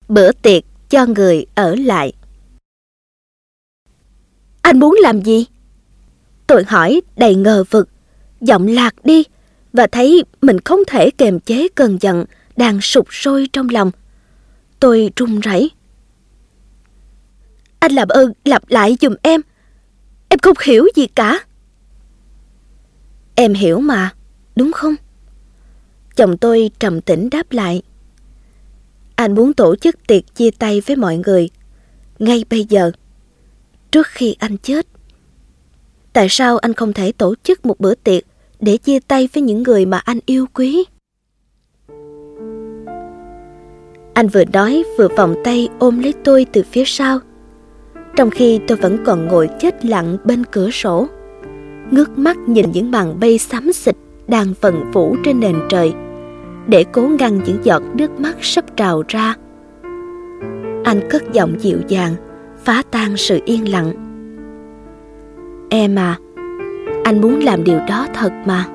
Bữa tiệc cho người ở lại. Anh muốn làm gì? Tôi hỏi đầy ngờ vực, giọng lạc đi và thấy mình không thể kềm chế cơn giận đang sục sôi trong lòng. Tôi run rẩy. Anh làm ơn lặp lại giùm em. Em không hiểu gì cả. Em hiểu mà, đúng không? Chồng tôi trầm tĩnh đáp lại. Anh muốn tổ chức tiệc chia tay với mọi người ngay bây giờ, trước khi anh chết. Tại sao anh không thể tổ chức một bữa tiệc để chia tay với những người mà anh yêu quý? Anh vừa nói vừa vòng tay ôm lấy tôi từ phía sau, trong khi tôi vẫn còn ngồi chết lặng bên cửa sổ, ngước mắt nhìn những màn mây xám xịt đang vần vũ trên nền trời, để cố ngăn những giọt nước mắt sắp trào ra. Anh cất giọng dịu dàng, phá tan sự yên lặng. Em à, anh muốn làm điều đó thật mà.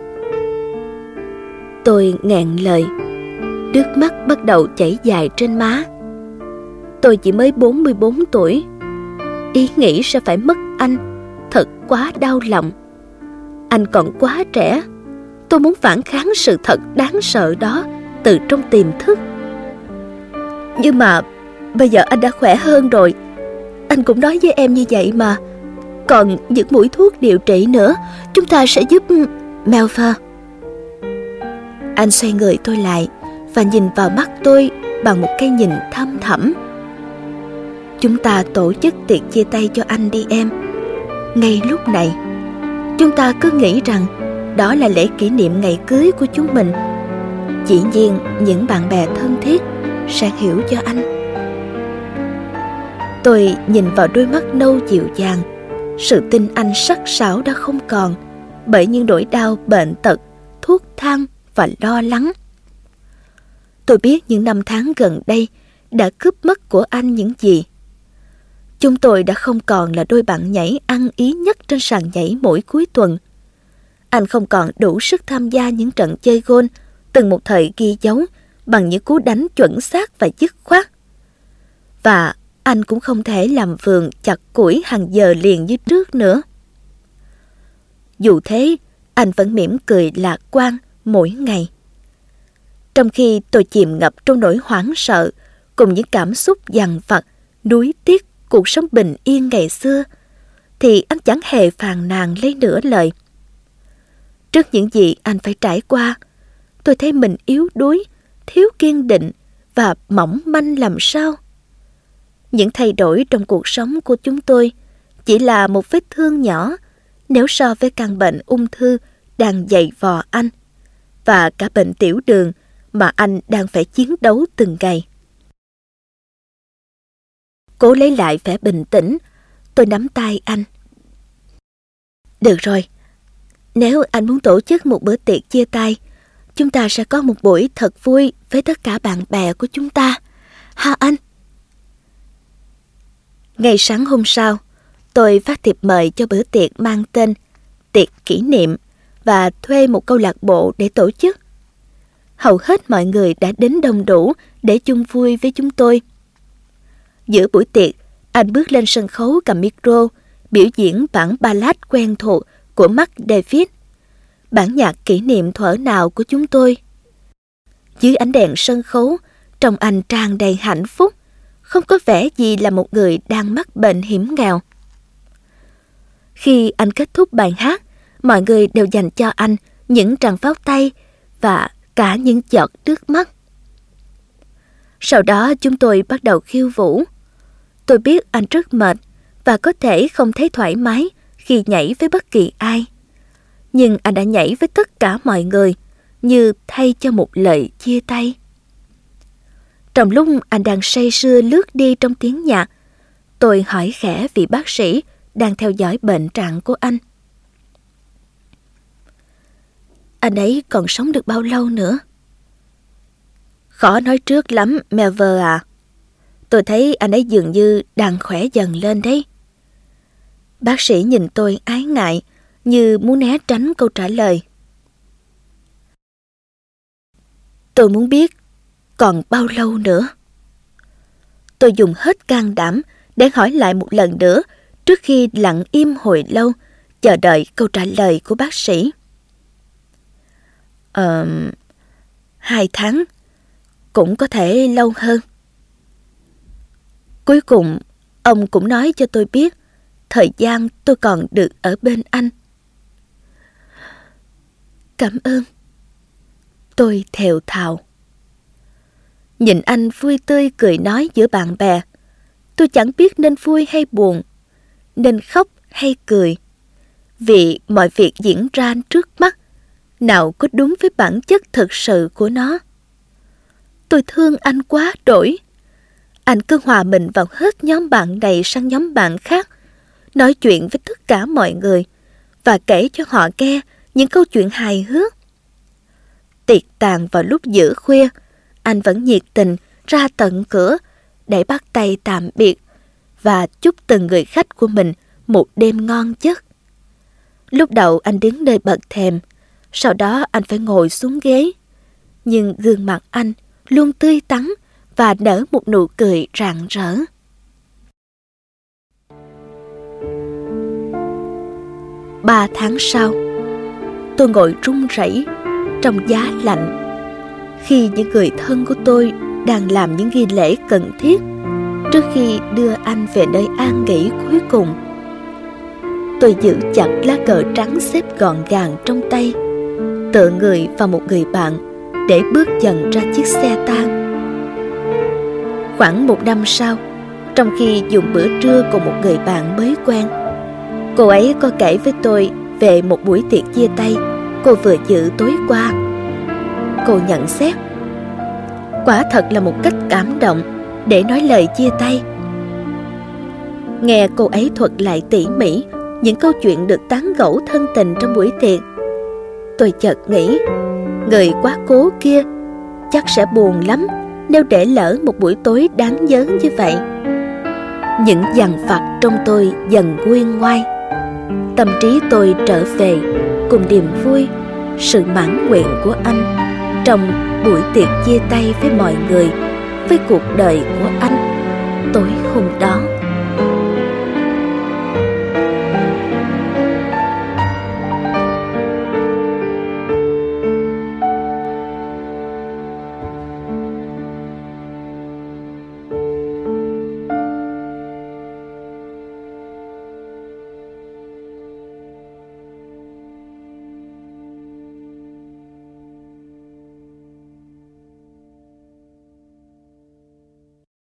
Tôi nghẹn lời, nước mắt bắt đầu chảy dài trên má. Tôi chỉ mới 44 tuổi. Ý nghĩ sẽ phải mất anh thật quá đau lòng. Anh còn quá trẻ. Tôi muốn phản kháng sự thật đáng sợ đó từ trong tiềm thức. Nhưng mà bây giờ anh đã khỏe hơn rồi. Anh cũng nói với em như vậy mà. Còn những mũi thuốc điều trị nữa, chúng ta sẽ giúp... Melfa. Anh xoay người tôi lại và nhìn vào mắt tôi bằng một cái nhìn thâm thẳm. Chúng ta tổ chức tiệc chia tay cho anh đi em. Ngay lúc này, chúng ta cứ nghĩ rằng đó là lễ kỷ niệm ngày cưới của chúng mình. Dĩ nhiên những bạn bè thân thiết sẽ hiểu cho anh. Tôi nhìn vào đôi mắt nâu dịu dàng. Sự tin anh sắc sảo đã không còn bởi những nỗi đau bệnh tật, thuốc thang và lo lắng. Tôi biết những năm tháng gần đây đã cướp mất của anh những gì. Chúng tôi đã không còn là đôi bạn nhảy ăn ý nhất trên sàn nhảy mỗi cuối tuần. Anh không còn đủ sức tham gia những trận chơi golf từng một thời ghi dấu bằng những cú đánh chuẩn xác và dứt khoát. Và anh cũng không thể làm vườn chặt củi hàng giờ liền như trước nữa. Dù thế, anh vẫn mỉm cười lạc quan mỗi ngày. Trong khi tôi chìm ngập trong nỗi hoảng sợ cùng những cảm xúc dằn vặt, nuối tiếc cuộc sống bình yên ngày xưa, thì anh chẳng hề phàn nàn lấy nửa lời. Trước những gì anh phải trải qua, tôi thấy mình yếu đuối, thiếu kiên định và mỏng manh làm sao. Những thay đổi trong cuộc sống của chúng tôi chỉ là một vết thương nhỏ nếu so với căn bệnh ung thư đang dày vò anh và cả bệnh tiểu đường mà anh đang phải chiến đấu từng ngày. Cố lấy lại vẻ bình tĩnh, tôi nắm tay anh. Được rồi, nếu anh muốn tổ chức một bữa tiệc chia tay, chúng ta sẽ có một buổi thật vui với tất cả bạn bè của chúng ta. Ha anh? Ngày sáng hôm sau, tôi phát thiệp mời cho bữa tiệc mang tên tiệc kỷ niệm và thuê một câu lạc bộ để tổ chức. Hầu hết mọi người đã đến đông đủ để chung vui với chúng tôi. Giữa buổi tiệc, anh bước lên sân khấu cầm micro, biểu diễn bản ballad quen thuộc của Mark David, bản nhạc kỷ niệm thuở nào của chúng tôi. Dưới ánh đèn sân khấu, trông anh tràn đầy hạnh phúc, không có vẻ gì là một người đang mắc bệnh hiểm nghèo. Khi anh kết thúc bài hát, mọi người đều dành cho anh những tràng pháo tay và cả những giọt nước mắt. Sau đó chúng tôi bắt đầu khiêu vũ. Tôi biết anh rất mệt và có thể không thấy thoải mái khi nhảy với bất kỳ ai. Nhưng anh đã nhảy với tất cả mọi người như thay cho một lời chia tay. Trong lúc anh đang say sưa lướt đi trong tiếng nhạc, tôi hỏi khẽ vị bác sĩ đang theo dõi bệnh trạng của anh. Anh ấy còn sống được bao lâu nữa? Khó nói trước lắm, Melver à. Tôi thấy anh ấy dường như đang khỏe dần lên đấy. Bác sĩ nhìn tôi ái ngại, như muốn né tránh câu trả lời. Tôi muốn biết còn bao lâu nữa. Tôi dùng hết can đảm để hỏi lại một lần nữa trước khi lặng im hồi lâu, chờ đợi câu trả lời của bác sĩ. 2 tháng, cũng có thể lâu hơn. Cuối cùng, ông cũng nói cho tôi biết thời gian tôi còn được ở bên anh. Cảm ơn. Tôi thều thào. Nhìn anh vui tươi cười nói giữa bạn bè, tôi chẳng biết nên vui hay buồn, nên khóc hay cười. Vì mọi việc diễn ra trước mắt, nào có đúng với bản chất thực sự của nó. Tôi thương anh quá đỗi. Anh cứ hòa mình vào hết nhóm bạn này sang nhóm bạn khác, nói chuyện với tất cả mọi người và kể cho họ nghe những câu chuyện hài hước. Tiệc tàn vào lúc giữa khuya, anh vẫn nhiệt tình ra tận cửa để bắt tay tạm biệt và chúc từng người khách của mình một đêm ngon giấc. Lúc đầu anh đứng nơi bậc thềm, sau đó anh phải ngồi xuống ghế. Nhưng gương mặt anh luôn tươi tắn và nở một nụ cười rạng rỡ. Ba tháng sau, tôi ngồi run rẩy trong giá lạnh khi những người thân của tôi đang làm những nghi lễ cần thiết trước khi đưa anh về nơi an nghỉ cuối cùng. Tôi giữ chặt lá cờ trắng xếp gọn gàng trong tay, tựa người vào một người bạn để bước dần ra chiếc xe tang. Khoảng 1 năm sau, trong khi dùng bữa trưa cùng một người bạn mới quen, cô ấy có kể với tôi về một buổi tiệc chia tay cô vừa dự tối qua. Cô nhận xét, quả thật là một cách cảm động để nói lời chia tay. Nghe cô ấy thuật lại tỉ mỉ những câu chuyện được tán gẫu thân tình trong buổi tiệc, tôi chợt nghĩ, người quá cố kia chắc sẽ buồn lắm nếu để lỡ một buổi tối đáng nhớ như vậy. Những dằn vặt trong tôi dần nguôi ngoai. Tâm trí tôi trở về cùng niềm vui, sự mãn nguyện của anh trong buổi tiệc chia tay với mọi người, với cuộc đời của anh tối hôm đó.